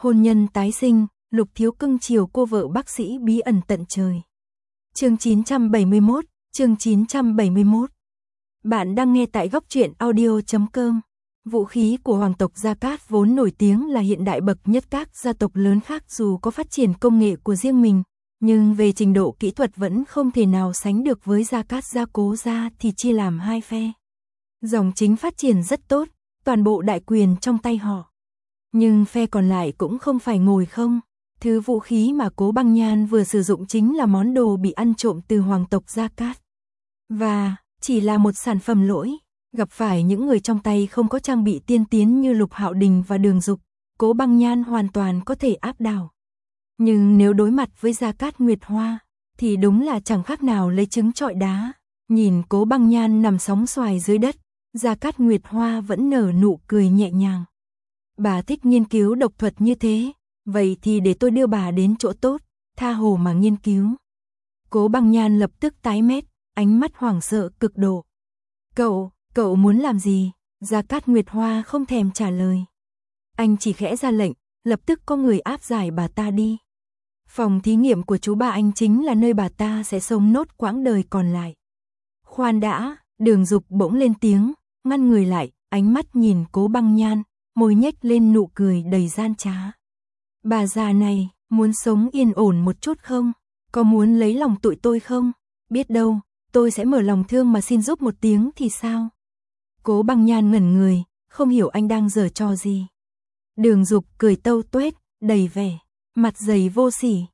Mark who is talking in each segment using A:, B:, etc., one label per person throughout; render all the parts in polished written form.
A: Hôn nhân tái sinh, Lục Thiếu cưng chiều cô vợ bác sĩ bí ẩn tận trời. Chương 971, chương 971. Bạn đang nghe tại góc truyện audio.com. Vũ khí của hoàng tộc Gia Cát vốn nổi tiếng là hiện đại bậc nhất, các gia tộc lớn khác dù có phát triển công nghệ của riêng mình, nhưng về trình độ kỹ thuật vẫn không thể nào sánh được với Gia Cát Gia Cố gia, thì chia làm hai phe. Dòng chính phát triển rất tốt, toàn bộ đại quyền trong tay họ. Nhưng phe còn lại cũng không phải ngồi không. Thứ vũ khí mà Cố Băng Nhan vừa sử dụng chính là món đồ bị ăn trộm từ hoàng tộc Gia Cát. Và chỉ là một sản phẩm lỗi, gặp phải những người trong tay không có trang bị tiên tiến như Lục Hạo Đình và Đường Dục, Cố Băng Nhan hoàn toàn có thể áp đảo. Nhưng nếu đối mặt với Gia Cát Nguyệt Hoa, thì đúng là chẳng khác nào lấy trứng trọi đá. Nhìn Cố Băng Nhan nằm sóng xoài dưới đất, Gia Cát Nguyệt Hoa vẫn nở nụ cười nhẹ nhàng. Bà thích nghiên cứu độc thuật như thế, vậy thì để tôi đưa bà đến chỗ tốt, tha hồ mà nghiên cứu. Cố Băng Nhan lập tức tái mét, ánh mắt hoảng sợ cực độ. Cậu muốn làm gì? Gia Cát Nguyệt Hoa không thèm trả lời. Anh chỉ khẽ ra lệnh, lập tức có người áp giải bà ta đi. Phòng thí nghiệm của chú ba anh chính là nơi bà ta sẽ sống nốt quãng đời còn lại. Khoan đã, Đường Dục bỗng lên tiếng, ngăn người lại, ánh mắt nhìn Cố Băng Nhan, môi nhếch lên nụ cười đầy gian trá. Bà già này, muốn sống yên ổn một chút không? Có muốn lấy lòng tụi tôi không? Biết đâu, tôi sẽ mở lòng thương mà xin giúp một tiếng thì sao? Cố Băng Nhan ngẩn người, không hiểu anh đang giở trò gì. Đường Dục cười tâu tuét, đầy vẻ, mặt dày vô sỉ,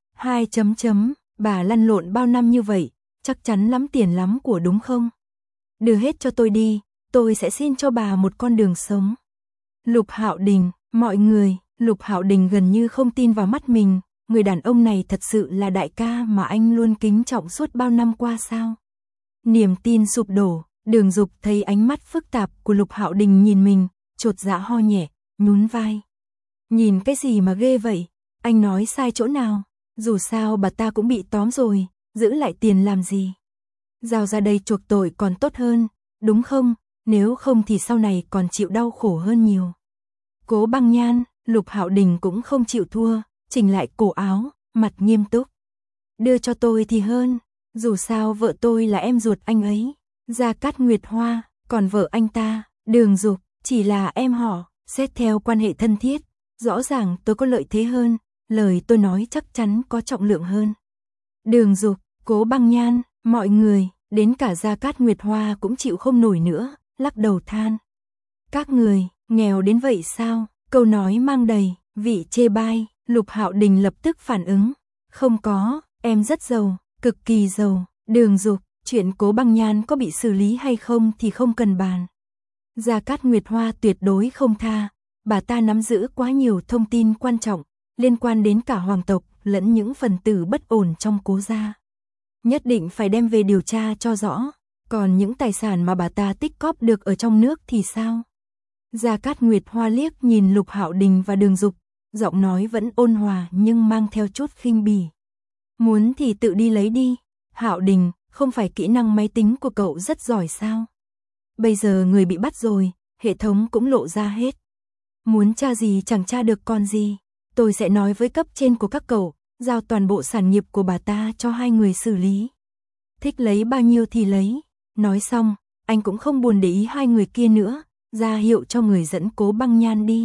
A: bà lăn lộn bao năm như vậy, chắc chắn lắm tiền lắm của đúng không? Đưa hết cho tôi đi, tôi sẽ xin cho bà một con đường sống. Lục Hạo Đình, mọi người, Lục Hạo Đình gần như không tin vào mắt mình, người đàn ông này thật sự là đại ca mà anh luôn kính trọng suốt bao năm qua sao? Niềm tin sụp đổ, Đường Dục thấy ánh mắt phức tạp của Lục Hạo Đình nhìn mình, chột dạ ho nhẹ, nhún vai. Nhìn cái gì mà ghê vậy? Anh nói sai chỗ nào? Dù sao bà ta cũng bị tóm rồi, giữ lại tiền làm gì? Giao ra đây chuộc tội còn tốt hơn, đúng không? Nếu không thì sau này còn chịu đau khổ hơn nhiều. Cố Băng Nhan, Lục Hạo Đình cũng không chịu thua, chỉnh lại cổ áo, mặt nghiêm túc. Đưa cho tôi thì hơn, dù sao vợ tôi là em ruột anh ấy. Gia Cát Nguyệt Hoa, còn vợ anh ta, Đường Dục, chỉ là em họ, xét theo quan hệ thân thiết, rõ ràng tôi có lợi thế hơn, lời tôi nói chắc chắn có trọng lượng hơn. Đường Dục, Cố Băng Nhan, mọi người, đến cả Gia Cát Nguyệt Hoa cũng chịu không nổi nữa, lắc đầu than. Các người, nghèo đến vậy sao? Câu nói mang đầy vị chê bai. Lục Hạo Đình lập tức phản ứng. Không có, em rất giàu, cực kỳ giàu. Đường Dục, chuyện Cố Băng Nhan có bị xử lý hay không thì không cần bàn. Gia Cát Nguyệt Hoa tuyệt đối không tha. Bà ta nắm giữ quá nhiều thông tin quan trọng, liên quan đến cả hoàng tộc lẫn những phần tử bất ổn trong Cố gia. Nhất định phải đem về điều tra cho rõ. Còn những tài sản mà bà ta tích cóp được ở trong nước thì sao? Gia Cát Nguyệt Hoa liếc nhìn Lục Hạo Đình và Đường Dục, giọng nói vẫn ôn hòa nhưng mang theo chút khinh bỉ. Muốn thì tự đi lấy đi. Hạo Đình, không phải kỹ năng máy tính của cậu rất giỏi sao? Bây giờ người bị bắt rồi, hệ thống cũng lộ ra hết. Muốn tra gì chẳng tra được con gì. Tôi sẽ nói với cấp trên của các cậu, giao toàn bộ sản nghiệp của bà ta cho hai người xử lý. Thích lấy bao nhiêu thì lấy. Nói xong, anh cũng không buồn để ý hai người kia nữa, ra hiệu cho người dẫn Cố Băng Nhan đi.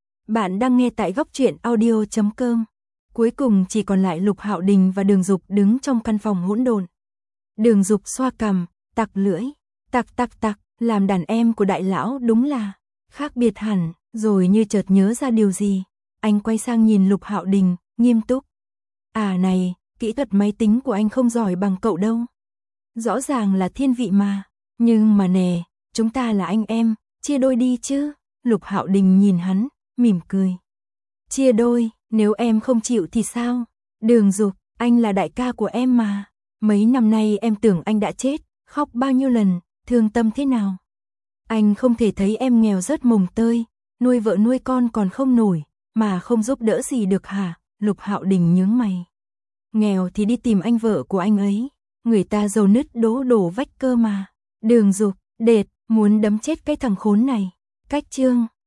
A: Bạn đang nghe tại góc truyện audio.com. Cuối cùng chỉ còn lại Lục Hạo Đình và Đường Dục đứng trong căn phòng hỗn độn. Đường Dục xoa cằm, tặc lưỡi, tặc, làm đàn em của đại lão đúng là khác biệt hẳn, rồi như chợt nhớ ra điều gì, anh quay sang nhìn Lục Hạo Đình, nghiêm túc. À này, kỹ thuật máy tính của anh không giỏi bằng cậu đâu. Rõ ràng là thiên vị mà, nhưng mà nè, chúng ta là anh em, chia đôi đi chứ. Lục Hạo Đình nhìn hắn, mỉm cười. Chia đôi, nếu em không chịu thì sao? Đường Dục, anh là đại ca của em mà. Mấy năm nay em tưởng anh đã chết, khóc bao nhiêu lần, thương tâm thế nào? Anh không thể thấy em nghèo rớt mồng tơi, nuôi vợ nuôi con còn không nổi, mà không giúp đỡ gì được hả? Lục Hạo Đình nhướng mày. Nghèo thì đi tìm anh vợ của anh ấy, người ta giàu nứt đổ vách cơ mà. Đường Dục, đệt, muốn đấm chết cái thằng khốn này. Cách chương